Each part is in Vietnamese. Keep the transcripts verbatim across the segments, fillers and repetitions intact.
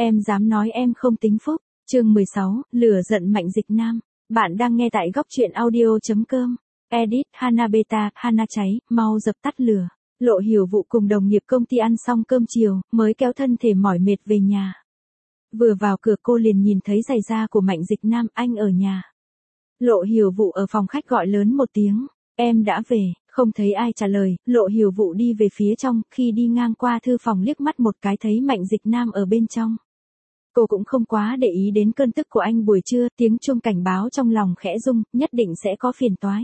Em dám nói em không tính phúc. Chương mười sáu, lửa giận Mạnh Dịch Nam. Bạn đang nghe tại góc truyện audio chấm com. Edit Hana Beta, Hana cháy, mau dập tắt lửa. Lộ Hiểu Vụ cùng đồng nghiệp công ty ăn xong cơm chiều, mới kéo thân thể mỏi mệt về nhà. Vừa vào cửa cô liền nhìn thấy giày da của Mạnh Dịch Nam, anh ở nhà. Lộ Hiểu Vụ ở phòng khách gọi lớn một tiếng, em đã về, không thấy ai trả lời, Lộ Hiểu Vụ đi về phía trong, khi đi ngang qua thư phòng liếc mắt một cái thấy Mạnh Dịch Nam ở bên trong. Cô cũng không quá để ý đến cơn tức của anh buổi trưa, tiếng chuông cảnh báo trong lòng khẽ rung, nhất định sẽ có phiền toái.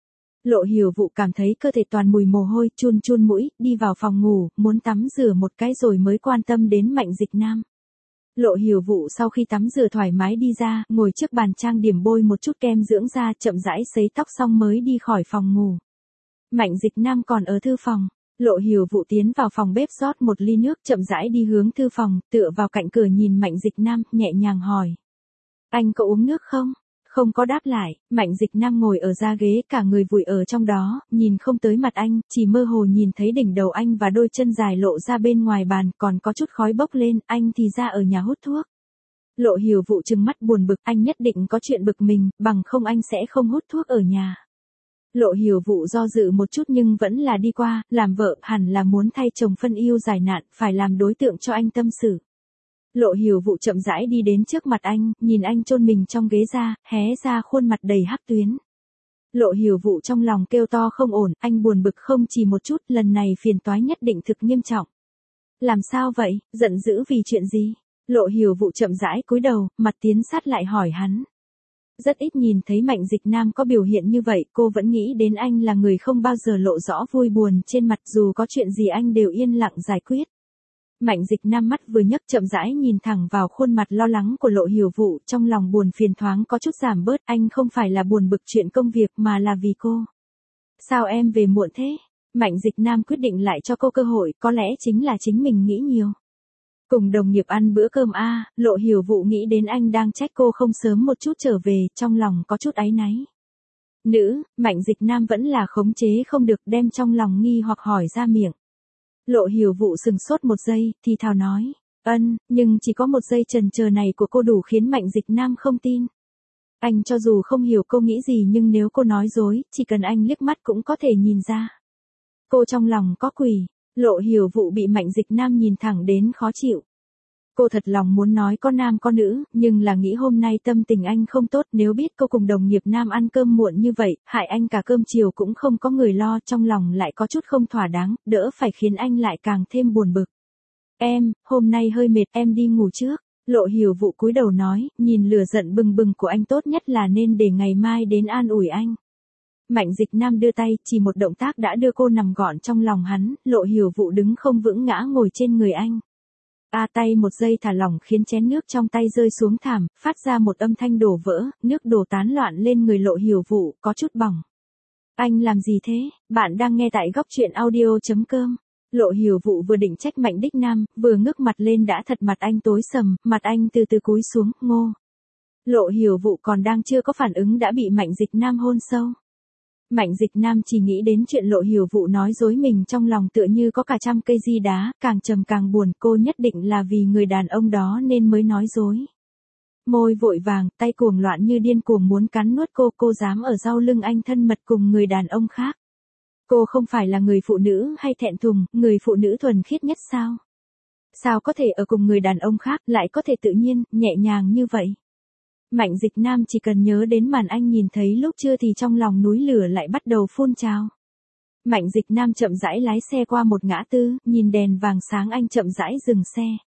Lộ Hiểu Vụ cảm thấy cơ thể toàn mùi mồ hôi, chun chun mũi, đi vào phòng ngủ, muốn tắm rửa một cái rồi mới quan tâm đến Mạnh Dịch Nam. Lộ Hiểu Vụ sau khi tắm rửa thoải mái đi ra, ngồi trước bàn trang điểm bôi một chút kem dưỡng da, chậm rãi sấy tóc xong mới đi khỏi phòng ngủ. Mạnh Dịch Nam còn ở thư phòng. Lộ Hiểu Vụ tiến vào phòng bếp rót một ly nước, chậm rãi đi hướng thư phòng, tựa vào cạnh cửa nhìn Mạnh Dịch Nam, nhẹ nhàng hỏi. Anh có uống nước không? Không có đáp lại, Mạnh Dịch Nam ngồi ở ra ghế, cả người vùi ở trong đó, nhìn không tới mặt anh, chỉ mơ hồ nhìn thấy đỉnh đầu anh và đôi chân dài lộ ra bên ngoài bàn, còn có chút khói bốc lên, anh thì ra ở nhà hút thuốc. Lộ Hiểu Vụ trừng mắt buồn bực, anh nhất định có chuyện bực mình, bằng không anh sẽ không hút thuốc ở nhà. Lộ Hiểu Vụ do dự một chút nhưng vẫn là đi qua, làm vợ hẳn là muốn thay chồng phân yêu giải nạn, phải làm đối tượng cho anh tâm sự. Lộ Hiểu Vụ chậm rãi đi đến trước mặt anh, nhìn anh chôn mình trong ghế ra, hé ra khuôn mặt đầy hắc tuyến. Lộ Hiểu Vụ trong lòng kêu to không ổn, anh buồn bực không chỉ một chút, lần này phiền toái nhất định thực nghiêm trọng. Làm sao vậy, giận dữ vì chuyện gì? Lộ Hiểu Vụ chậm rãi cúi đầu, mặt tiến sát lại hỏi hắn. Rất ít nhìn thấy Mạnh Dịch Nam có biểu hiện như vậy, cô vẫn nghĩ đến anh là người không bao giờ lộ rõ vui buồn trên mặt, dù có chuyện gì anh đều yên lặng giải quyết. Mạnh Dịch Nam mắt vừa nhấc chậm rãi nhìn thẳng vào khuôn mặt lo lắng của Lộ Hiểu Vụ, trong lòng buồn phiền thoáng có chút giảm bớt, anh không phải là buồn bực chuyện công việc mà là vì cô. Sao em về muộn thế? Mạnh Dịch Nam quyết định lại cho cô cơ hội, có lẽ chính là chính mình nghĩ nhiều. Cùng đồng nghiệp ăn bữa cơm a, à, Lộ Hiểu Vụ nghĩ đến anh đang trách cô không sớm một chút trở về, trong lòng có chút áy náy. Nữ, Mạnh Dịch Nam vẫn là khống chế không được, đem trong lòng nghi hoặc hỏi ra miệng. Lộ Hiểu Vụ sừng sốt một giây, thì thào nói, ân, nhưng chỉ có một giây chần chờ này của cô đủ khiến Mạnh Dịch Nam không tin. Anh cho dù không hiểu cô nghĩ gì nhưng nếu cô nói dối, chỉ cần anh liếc mắt cũng có thể nhìn ra. Cô trong lòng có quỷ. Lộ Hiểu Vụ bị Mạnh Dịch Nam nhìn thẳng đến khó chịu. Cô thật lòng muốn nói có nam có nữ, nhưng là nghĩ hôm nay tâm tình anh không tốt, nếu biết cô cùng đồng nghiệp nam ăn cơm muộn như vậy, hại anh cả cơm chiều cũng không có người lo, trong lòng lại có chút không thỏa đáng, đỡ phải khiến anh lại càng thêm buồn bực. Em, hôm nay hơi mệt, em đi ngủ trước. Lộ Hiểu Vụ cúi đầu nói, nhìn lửa giận bừng bừng của anh tốt nhất là nên để ngày mai đến an ủi anh. Mạnh Dịch Nam đưa tay, chỉ một động tác đã đưa cô nằm gọn trong lòng hắn, Lộ Hiểu Vụ đứng không vững ngã ngồi trên người anh. A tay một giây thả lỏng khiến chén nước trong tay rơi xuống thảm, phát ra một âm thanh đổ vỡ, nước đổ tán loạn lên người Lộ Hiểu Vụ, có chút bỏng. Anh làm gì thế? Bạn đang nghe tại góc truyện audio chấm com. Lộ Hiểu Vụ vừa định trách Mạnh Đích Nam, vừa ngước mặt lên đã thật mặt anh tối sầm, mặt anh từ từ cúi xuống, ngô. Lộ Hiểu Vụ còn đang chưa có phản ứng đã bị Mạnh Dịch Nam hôn sâu. Mạnh Dịch Nam chỉ nghĩ đến chuyện Lộ Hiểu Vụ nói dối mình, trong lòng tựa như có cả trăm cây di đá, càng trầm càng buồn, cô nhất định là vì người đàn ông đó nên mới nói dối. Môi vội vàng, tay cuồng loạn như điên cuồng muốn cắn nuốt cô, cô dám ở sau lưng anh thân mật cùng người đàn ông khác. Cô không phải là người phụ nữ hay thẹn thùng, người phụ nữ thuần khiết nhất sao? Sao có thể ở cùng người đàn ông khác lại có thể tự nhiên, nhẹ nhàng như vậy? Mạnh Dịch Nam chỉ cần nhớ đến màn anh nhìn thấy lúc trưa thì trong lòng núi lửa lại bắt đầu phun trào. Mạnh Dịch Nam chậm rãi lái xe qua một ngã tư, nhìn đèn vàng sáng anh chậm rãi dừng xe.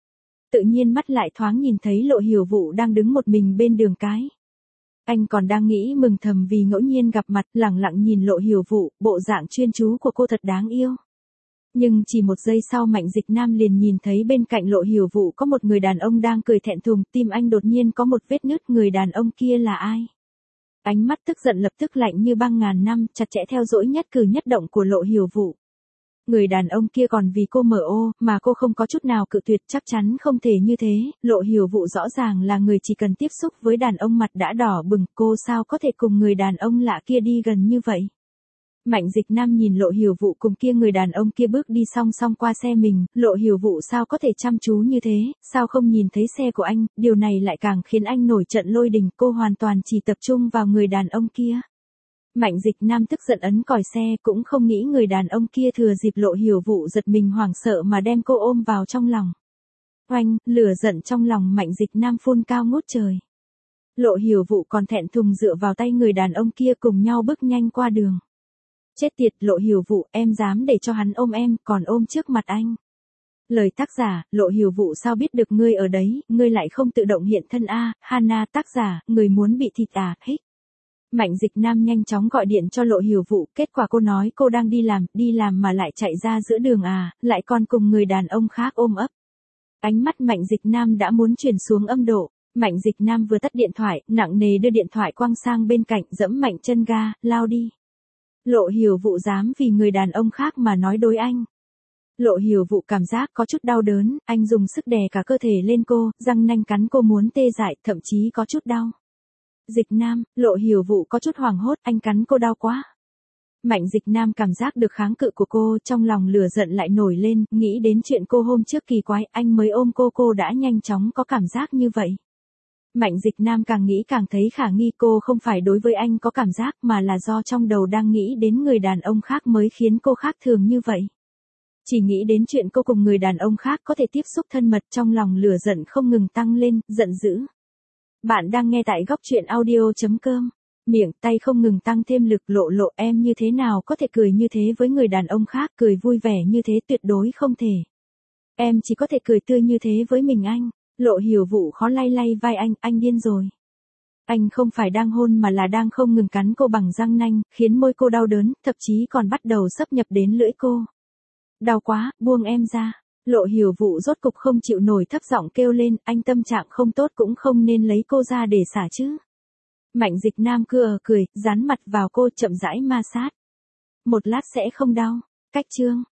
Tự nhiên mắt lại thoáng nhìn thấy Lộ Hiểu Vụ đang đứng một mình bên đường cái. Anh còn đang nghĩ mừng thầm vì ngẫu nhiên gặp mặt, lẳng lặng nhìn Lộ Hiểu Vụ, bộ dạng chuyên chú của cô thật đáng yêu. Nhưng chỉ một giây sau Mạnh Dịch Nam liền nhìn thấy bên cạnh Lộ Hiểu Vụ có một người đàn ông đang cười thẹn thùng, tim anh đột nhiên có một vết nứt, người đàn ông kia là ai? Ánh mắt tức giận lập tức lạnh như băng ngàn năm, chặt chẽ theo dõi nhất cử nhất động của Lộ Hiểu Vụ. Người đàn ông kia còn vì cô mở ô, mà cô không có chút nào cự tuyệt, chắc chắn không thể như thế, Lộ Hiểu Vụ rõ ràng là người chỉ cần tiếp xúc với đàn ông mặt đã đỏ bừng, cô sao có thể cùng người đàn ông lạ kia đi gần như vậy? Mạnh Dịch Nam nhìn Lộ Hiểu Vũ cùng kia người đàn ông kia bước đi song song qua xe mình, Lộ Hiểu Vũ sao có thể chăm chú như thế, sao không nhìn thấy xe của anh, điều này lại càng khiến anh nổi trận lôi đình, cô hoàn toàn chỉ tập trung vào người đàn ông kia. Mạnh Dịch Nam tức giận ấn còi xe, cũng không nghĩ người đàn ông kia thừa dịp Lộ Hiểu Vũ giật mình hoảng sợ mà đem cô ôm vào trong lòng. Oanh, lửa giận trong lòng Mạnh Dịch Nam phun cao ngút trời. Lộ Hiểu Vũ còn thẹn thùng dựa vào tay người đàn ông kia cùng nhau bước nhanh qua đường. Chết tiệt, Lộ Hiểu Vũ, em dám để cho hắn ôm em, còn ôm trước mặt anh. Lời tác giả, Lộ Hiểu Vũ sao biết được ngươi ở đấy, ngươi lại không tự động hiện thân a, Hana tác giả, người muốn bị thịt à, hích. Mạnh Dịch Nam nhanh chóng gọi điện cho Lộ Hiểu Vũ, kết quả cô nói cô đang đi làm, đi làm mà lại chạy ra giữa đường à, lại còn cùng người đàn ông khác ôm ấp. Ánh mắt Mạnh Dịch Nam đã muốn chuyển xuống âm độ. Mạnh Dịch Nam vừa tắt điện thoại, nặng nề đưa điện thoại quăng sang bên cạnh, dẫm mạnh chân ga, lao đi. Lộ Hiểu Vũ dám vì người đàn ông khác mà nói đối anh. Lộ Hiểu Vũ cảm giác có chút đau đớn, anh dùng sức đè cả cơ thể lên cô, răng nanh cắn cô muốn tê dại, thậm chí có chút đau. Dịch Nam, Lộ Hiểu Vũ có chút hoảng hốt, anh cắn cô đau quá. Mạnh Dịch Nam cảm giác được kháng cự của cô, trong lòng lửa giận lại nổi lên, nghĩ đến chuyện cô hôm trước kỳ quái, anh mới ôm cô cô đã nhanh chóng có cảm giác như vậy. Mạnh Dịch Nam càng nghĩ càng thấy khả nghi, cô không phải đối với anh có cảm giác mà là do trong đầu đang nghĩ đến người đàn ông khác mới khiến cô khác thường như vậy. Chỉ nghĩ đến chuyện cô cùng người đàn ông khác có thể tiếp xúc thân mật, trong lòng lửa giận không ngừng tăng lên, giận dữ. Bạn đang nghe tại góc truyện audio chấm com. Miệng tay không ngừng tăng thêm lực. Lộ Lộ, em như thế nào có thể cười như thế với người đàn ông khác, cười vui vẻ như thế tuyệt đối không thể. Em chỉ có thể cười tươi như thế với mình anh. Lộ Hiểu Vũ khó lay lay vai anh, anh điên rồi. Anh không phải đang hôn mà là đang không ngừng cắn cô bằng răng nanh, khiến môi cô đau đớn, thậm chí còn bắt đầu xâm nhập đến lưỡi cô. Đau quá, buông em ra. Lộ Hiểu Vũ rốt cục không chịu nổi, thấp giọng kêu lên, anh tâm trạng không tốt cũng không nên lấy cô ra để xả chứ. Mạnh Dịch Nam cưa cười, dán mặt vào cô chậm rãi ma sát. Một lát sẽ không đau. Cách chương.